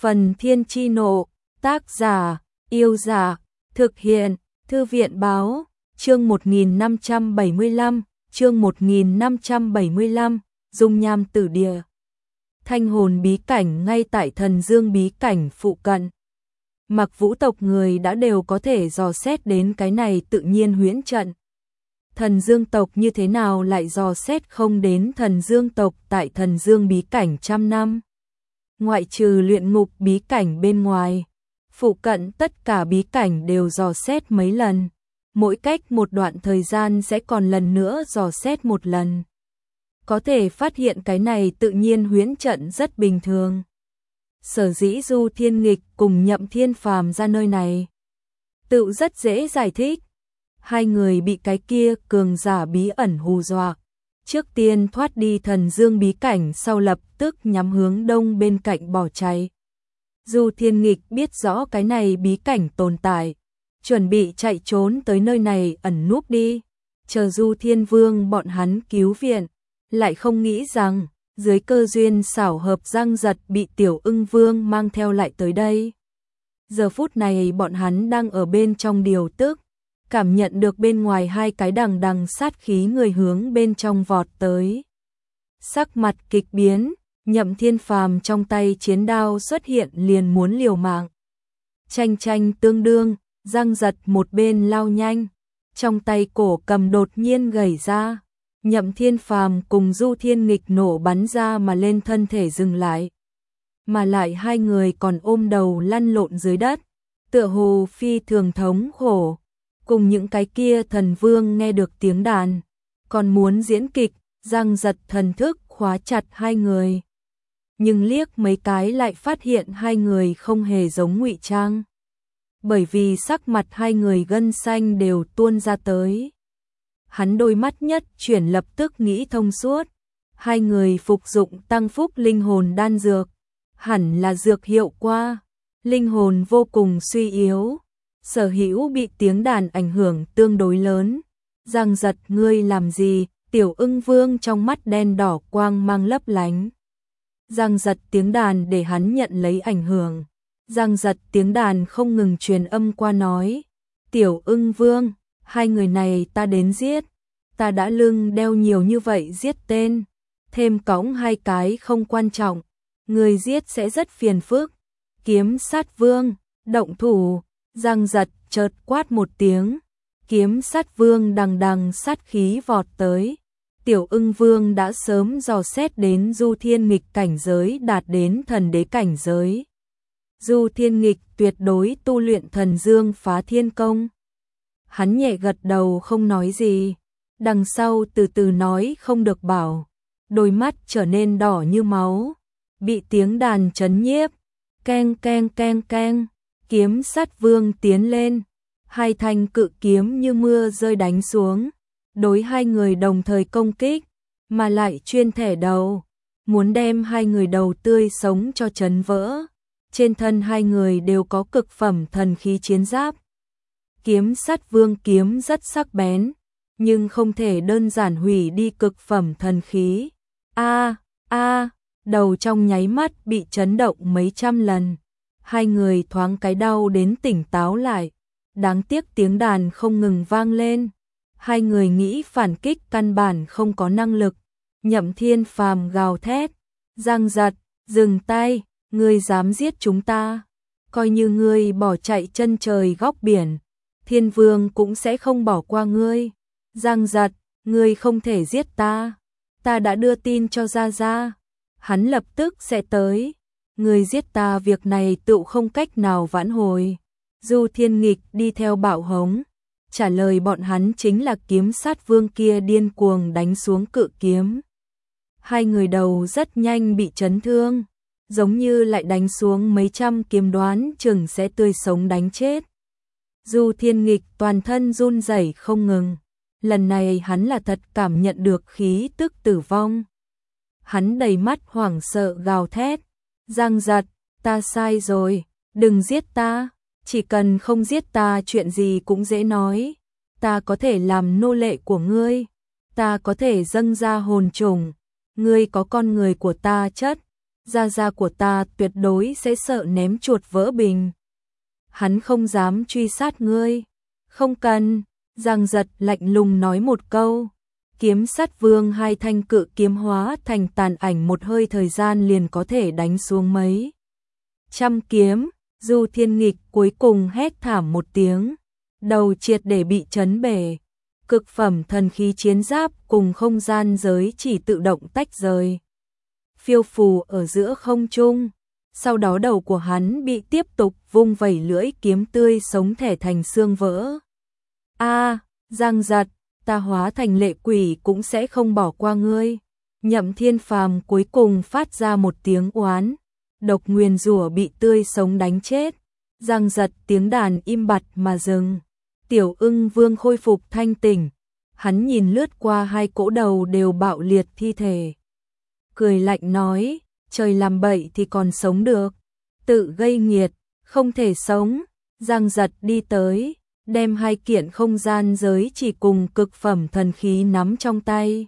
Phần Thiên Chi Nộ, tác giả, Yêu Giả, thực hiện, Thư viện Báo, chương 1575, chương 1575, Dung Nham Tử Địa. Thanh hồn bí cảnh ngay tại Thần Dương bí cảnh phụ cận. Mặc Vũ tộc người đã đều có thể dò xét đến cái này tự nhiên huyễn trận. Thần Dương tộc như thế nào lại dò xét không đến Thần Dương tộc tại Thần Dương bí cảnh trăm năm? Ngoại trừ luyện ngục bí cảnh bên ngoài, phụ cận tất cả bí cảnh đều dò xét mấy lần. Mỗi cách một đoạn thời gian sẽ còn lần nữa dò xét một lần. Có thể phát hiện cái này tự nhiên huyễn trận rất bình thường. Sở dĩ Du Thiên Nghịch cùng Nhậm Thiên Phàm ra nơi này, tự rất dễ giải thích. Hai người bị cái kia cường giả bí ẩn hù dọa. Trước tiên thoát đi Thần Dương bí cảnh, sau lập tức nhắm hướng đông bên cạnh bỏ chạy. Du Thiên Nghịch biết rõ cái này bí cảnh tồn tại, chuẩn bị chạy trốn tới nơi này ẩn núp đi, chờ Du Thiên Vương bọn hắn cứu viện, lại không nghĩ rằng dưới cơ duyên xảo hợp Giang Giật bị Tiểu Ưng Vương mang theo lại tới đây. Giờ phút này bọn hắn đang ở bên trong điều tức, cảm nhận được bên ngoài hai cái đằng đằng sát khí người hướng bên trong vọt tới. Sắc mặt kịch biến, Nhậm Thiên Phàm trong tay chiến đao xuất hiện liền muốn liều mạng. Tranh tranh tương đương, Giang Giật một bên lao nhanh, trong tay cổ cầm đột nhiên gảy ra. Nhậm Thiên Phàm cùng Du Thiên Nghịch nổ bắn ra mà lên thân thể dừng lại. Mà lại hai người còn ôm đầu lăn lộn dưới đất, tựa hồ phi thường thống khổ. Cùng những cái kia thần vương nghe được tiếng đàn, còn muốn diễn kịch, Giang Giật thần thức khóa chặt hai người. Nhưng liếc mấy cái lại phát hiện hai người không hề giống ngụy trang. Bởi vì sắc mặt hai người gân xanh đều tuôn ra tới. Hắn đôi mắt nhất chuyển lập tức nghĩ thông suốt. Hai người phục dụng tăng phúc linh hồn đan dược. Hẳn là dược hiệu qua. Linh hồn vô cùng suy yếu. Sở hữu bị tiếng đàn ảnh hưởng tương đối lớn. Giang Giật, ngươi làm gì? Tiểu Ưng Vương trong mắt đen đỏ quang mang lấp lánh. Giang Giật tiếng đàn để hắn nhận lấy ảnh hưởng. Giang Giật tiếng đàn không ngừng truyền âm qua nói. Tiểu Ưng Vương, hai người này ta đến giết. Ta đã lưng đeo nhiều như vậy giết tên. Thêm cõng hai cái không quan trọng. Người giết sẽ rất phiền phức. Kiếm sát vương, động thủ. Giang Giật chợt quát một tiếng. Kiếm sát vương đằng đằng sát khí vọt tới. Tiểu Ưng Vương đã sớm dò xét đến Du Thiên Nghịch cảnh giới đạt đến thần đế cảnh giới. Du Thiên Nghịch tuyệt đối tu luyện Thần Dương Phá Thiên Công. Hắn nhẹ gật đầu không nói gì. Đằng sau từ từ nói không được bảo. Đôi mắt trở nên đỏ như máu. Bị tiếng đàn chấn nhiếp. Keng keng keng keng. Kiếm sát vương tiến lên. Hai thanh cự kiếm như mưa rơi đánh xuống. Đối hai người đồng thời công kích. Mà lại chuyên thẻ đầu. Muốn đem hai người đầu tươi sống cho chấn vỡ. Trên thân hai người đều có cực phẩm thần khí chiến giáp. Kiếm sát vương kiếm rất sắc bén. Nhưng không thể đơn giản hủy đi cực phẩm thần khí. Đầu trong nháy mắt bị chấn động mấy trăm lần. Hai người thoáng cái đau đến tỉnh táo lại. Đáng tiếc tiếng đàn không ngừng vang lên. Hai người nghĩ phản kích căn bản không có năng lực. Nhậm Thiên Phàm gào thét. Giang Giật, dừng tay, ngươi dám giết chúng ta. Coi như ngươi bỏ chạy chân trời góc biển. Thiên Vương cũng sẽ không bỏ qua ngươi. Giang Giật, ngươi không thể giết ta. Ta đã đưa tin cho Gia Gia. Hắn lập tức sẽ tới. Ngươi giết ta việc này tựu không cách nào vãn hồi. Du Thiên Nghịch đi theo bạo hống. Trả lời bọn hắn chính là kiếm sát vương kia điên cuồng đánh xuống cự kiếm. Hai người đầu rất nhanh bị chấn thương. Giống như lại đánh xuống mấy trăm kiếm đoán chừng sẽ tươi sống đánh chết. Du Thiên Nghịch toàn thân run rẩy không ngừng. Lần này hắn là thật cảm nhận được khí tức tử vong. Hắn đầy mắt hoảng sợ gào thét. Giang Giật, ta sai rồi, đừng giết ta. Chỉ cần không giết ta chuyện gì cũng dễ nói. Ta có thể làm nô lệ của ngươi. Ta có thể dâng ra hồn trùng. Ngươi có con người của ta chất. gia gia của ta tuyệt đối sẽ sợ ném chuột vỡ bình. Hắn không dám truy sát ngươi. Không cần, Giang Giật lạnh lùng nói một câu. Kiếm Sắt Vương hai thanh cự kiếm hóa thành tàn ảnh một hơi thời gian liền có thể đánh xuống mấy trăm kiếm. Du Thiên Nghịch cuối cùng hét thảm một tiếng, đầu triệt để bị chấn bể. Cực phẩm thần khí chiến giáp cùng không gian giới chỉ tự động tách rời, phiêu phù ở giữa không trung. Sau đó đầu của hắn bị tiếp tục vung vẩy lưỡi kiếm tươi sống thẻ thành xương vỡ. A, Giang Giật, ta hóa thành lệ quỷ cũng sẽ không bỏ qua ngươi. Nhậm Thiên Phàm cuối cùng phát ra một tiếng oán, độc nguyền rủa bị tươi sống đánh chết. Giang Giật tiếng đàn im bặt mà dừng. Tiểu Ưng Vương khôi phục thanh tỉnh, hắn nhìn lướt qua hai cỗ đầu đều bạo liệt thi thể, cười lạnh nói, trời làm bậy thì còn sống được, tự gây nghiệt, không thể sống. Giang Giật đi tới, đem hai kiện không gian giới chỉ cùng cực phẩm thần khí nắm trong tay.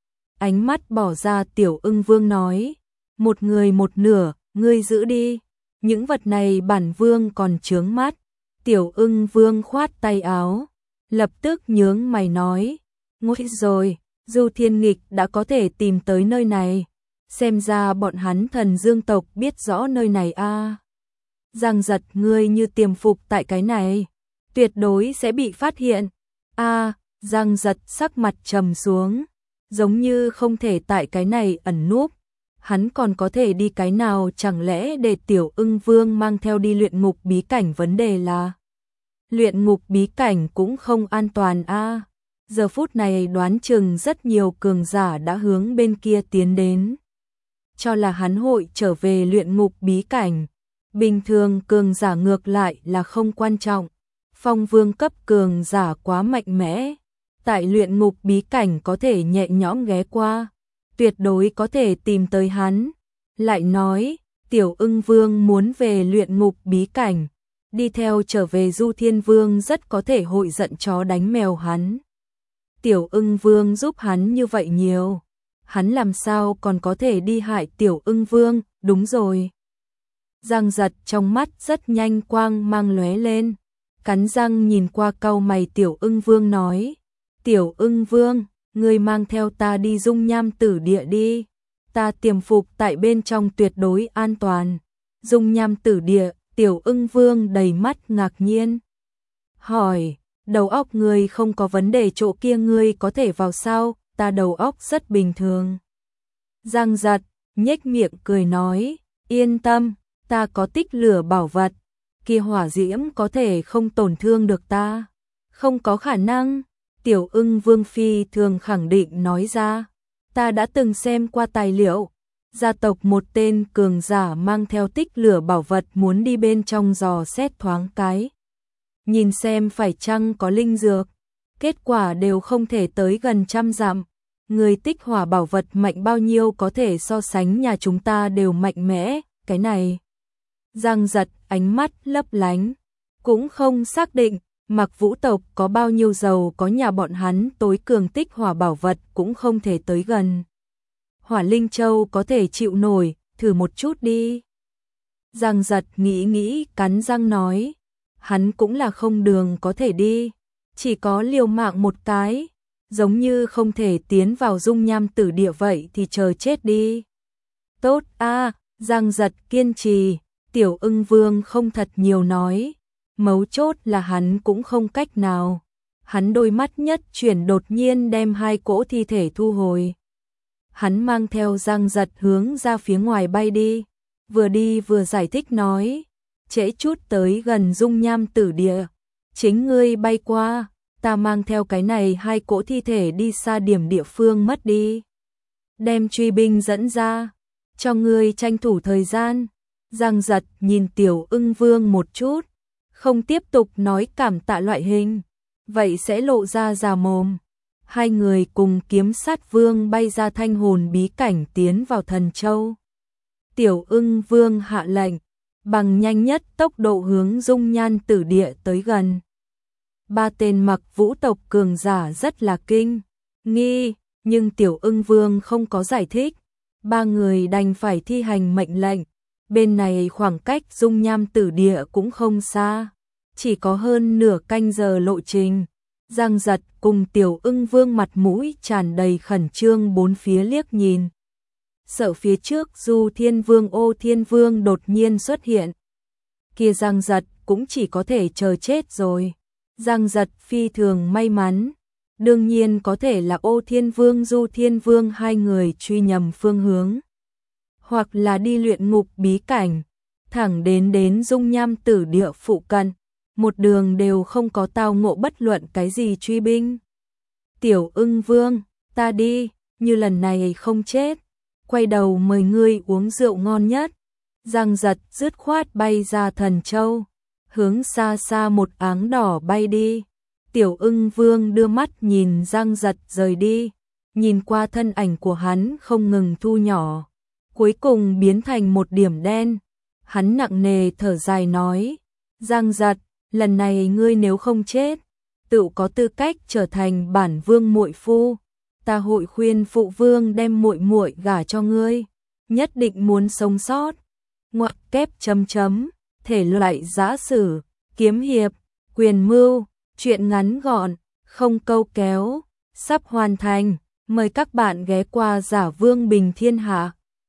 Ánh mắt bỏ ra Tiểu Ưng Vương nói, một người một nửa, ngươi giữ đi, những vật này bản vương còn chướng mắt. Tiểu Ưng Vương khoát tay áo, lập tức nhướng mày nói, nguy rồi, Du Thiên Nghịch đã có thể tìm tới nơi này, xem ra bọn hắn Thần Dương tộc biết rõ nơi này a. Giang Giật, ngươi như tiềm phục tại cái này, tuyệt đối sẽ bị phát hiện. A, Giang Giật sắc mặt trầm xuống, giống như không thể tại cái này ẩn núp. Hắn còn có thể đi cái nào, chẳng lẽ để Tiểu Ưng Vương mang theo đi luyện ngục bí cảnh? Vấn đề là luyện ngục bí cảnh cũng không an toàn a. Giờ phút này đoán chừng rất nhiều cường giả đã hướng bên kia tiến đến, cho là hắn hội trở về luyện ngục bí cảnh. Bình thường cường giả ngược lại là không quan trọng, phong vương cấp cường giả quá mạnh mẽ, tại luyện ngục bí cảnh có thể nhẹ nhõm ghé qua, tuyệt đối có thể tìm tới hắn. Lại nói, Tiểu Ưng Vương muốn về luyện ngục bí cảnh, đi theo trở về Du Thiên Vương rất có thể hội giận chó đánh mèo hắn. Tiểu Ưng Vương giúp hắn như vậy nhiều, hắn làm sao còn có thể đi hại Tiểu Ưng Vương? Đúng rồi. Giang Giật trong mắt rất nhanh quang mang lóe lên, cắn răng nhìn qua cau mày Tiểu Ưng Vương nói, Tiểu Ưng Vương, ngươi mang theo ta đi Dung Nham Tử Địa đi, ta tiềm phục tại bên trong tuyệt đối an toàn. Dung Nham Tử Địa? Tiểu Ưng Vương đầy mắt ngạc nhiên, hỏi, đầu óc ngươi không có vấn đề, chỗ kia ngươi có thể vào sao? Ta đầu óc rất bình thường. Giang Giật nhếch miệng cười nói, yên tâm, ta có tích lửa bảo vật, kia hỏa diễm có thể không tổn thương được ta. Không có khả năng. Tiểu Ưng Vương phi thường khẳng định nói ra, ta đã từng xem qua tài liệu, gia tộc một tên cường giả mang theo tích lửa bảo vật muốn đi bên trong dò xét thoáng cái, nhìn xem phải chăng có linh dược, kết quả đều không thể tới gần 100 dặm. Người tích hỏa bảo vật mạnh bao nhiêu có thể so sánh nhà chúng ta đều mạnh mẽ, cái này. Giang Giật ánh mắt lấp lánh, cũng không xác định Mặc Vũ tộc có bao nhiêu giàu có, nhà bọn hắn tối cường tích hỏa bảo vật cũng không thể tới gần. Hỏa Linh Châu có thể chịu nổi, thử một chút đi. Giang Giật nghĩ cắn răng nói, hắn cũng là không đường có thể đi, chỉ có liều mạng một cái, giống như không thể tiến vào Dung Nham Tử Địa vậy thì chờ chết đi. Tốt a, Giang Giật kiên trì. Tiểu Ưng Vương không thật nhiều nói, mấu chốt là hắn cũng không cách nào. Hắn đôi mắt nhất chuyển, đột nhiên đem hai cỗ thi thể thu hồi. Hắn mang theo Giang Giật hướng ra phía ngoài bay đi, vừa đi vừa giải thích nói, trễ chút tới gần Dung Nham Tử Địa, chính ngươi bay qua, ta mang theo cái này hai cỗ thi thể đi xa điểm địa phương mất đi, đem truy binh dẫn ra, cho ngươi tranh thủ thời gian. Giang Giật nhìn Tiểu Ưng Vương một chút, không tiếp tục nói cảm tạ loại hình, vậy sẽ lộ ra già mồm. Hai người cùng Kiếm Sát Vương bay ra Thanh Hồn bí cảnh tiến vào Thần Châu. Tiểu Ưng Vương hạ lệnh, bằng nhanh nhất tốc độ hướng Dung Nham Tử Địa tới gần. Ba tên Mặc Vũ tộc cường giả rất là kinh nghi, nhưng Tiểu Ưng Vương không có giải thích. Ba người đành phải thi hành mệnh lệnh. Bên này khoảng cách dung nham tử địa cũng không xa, chỉ có hơn nửa canh giờ lộ trình. Giang Giật cùng Tiểu Ưng Vương mặt mũi tràn đầy khẩn trương bốn phía liếc nhìn. Sợ phía trước Du Thiên Vương Ô Thiên Vương đột nhiên xuất hiện. Kia Giang Giật cũng chỉ có thể chờ chết rồi. Giang Giật phi thường may mắn. Đương nhiên có thể là Ô Thiên Vương Du Thiên Vương hai người truy nhầm phương hướng. Hoặc là đi luyện ngục bí cảnh. Thẳng đến dung nham tử địa phụ cận. Một đường đều không có tao ngộ bất luận cái gì truy binh. Tiểu Ưng Vương, ta đi, như lần này không chết. Quay đầu mời ngươi uống rượu ngon nhất. Giang Giật dứt khoát bay ra Thần Châu, hướng xa xa một áng đỏ bay đi. Tiểu Ưng Vương đưa mắt nhìn Giang Giật rời đi, nhìn qua thân ảnh của hắn không ngừng thu nhỏ, cuối cùng biến thành một điểm đen. Hắn nặng nề thở dài nói, Giang Giật, lần này ngươi nếu không chết, tự có tư cách trở thành bản vương muội phu. Ta hội khuyên phụ vương đem muội muội gả cho ngươi, nhất định muốn sống sót. Ngoặc kép chấm chấm, thể loại giã sử, kiếm hiệp, quyền mưu, truyện ngắn gọn, không câu kéo, sắp hoàn thành. Mời các bạn ghé qua Giả Vương Bình Thiên Hạ.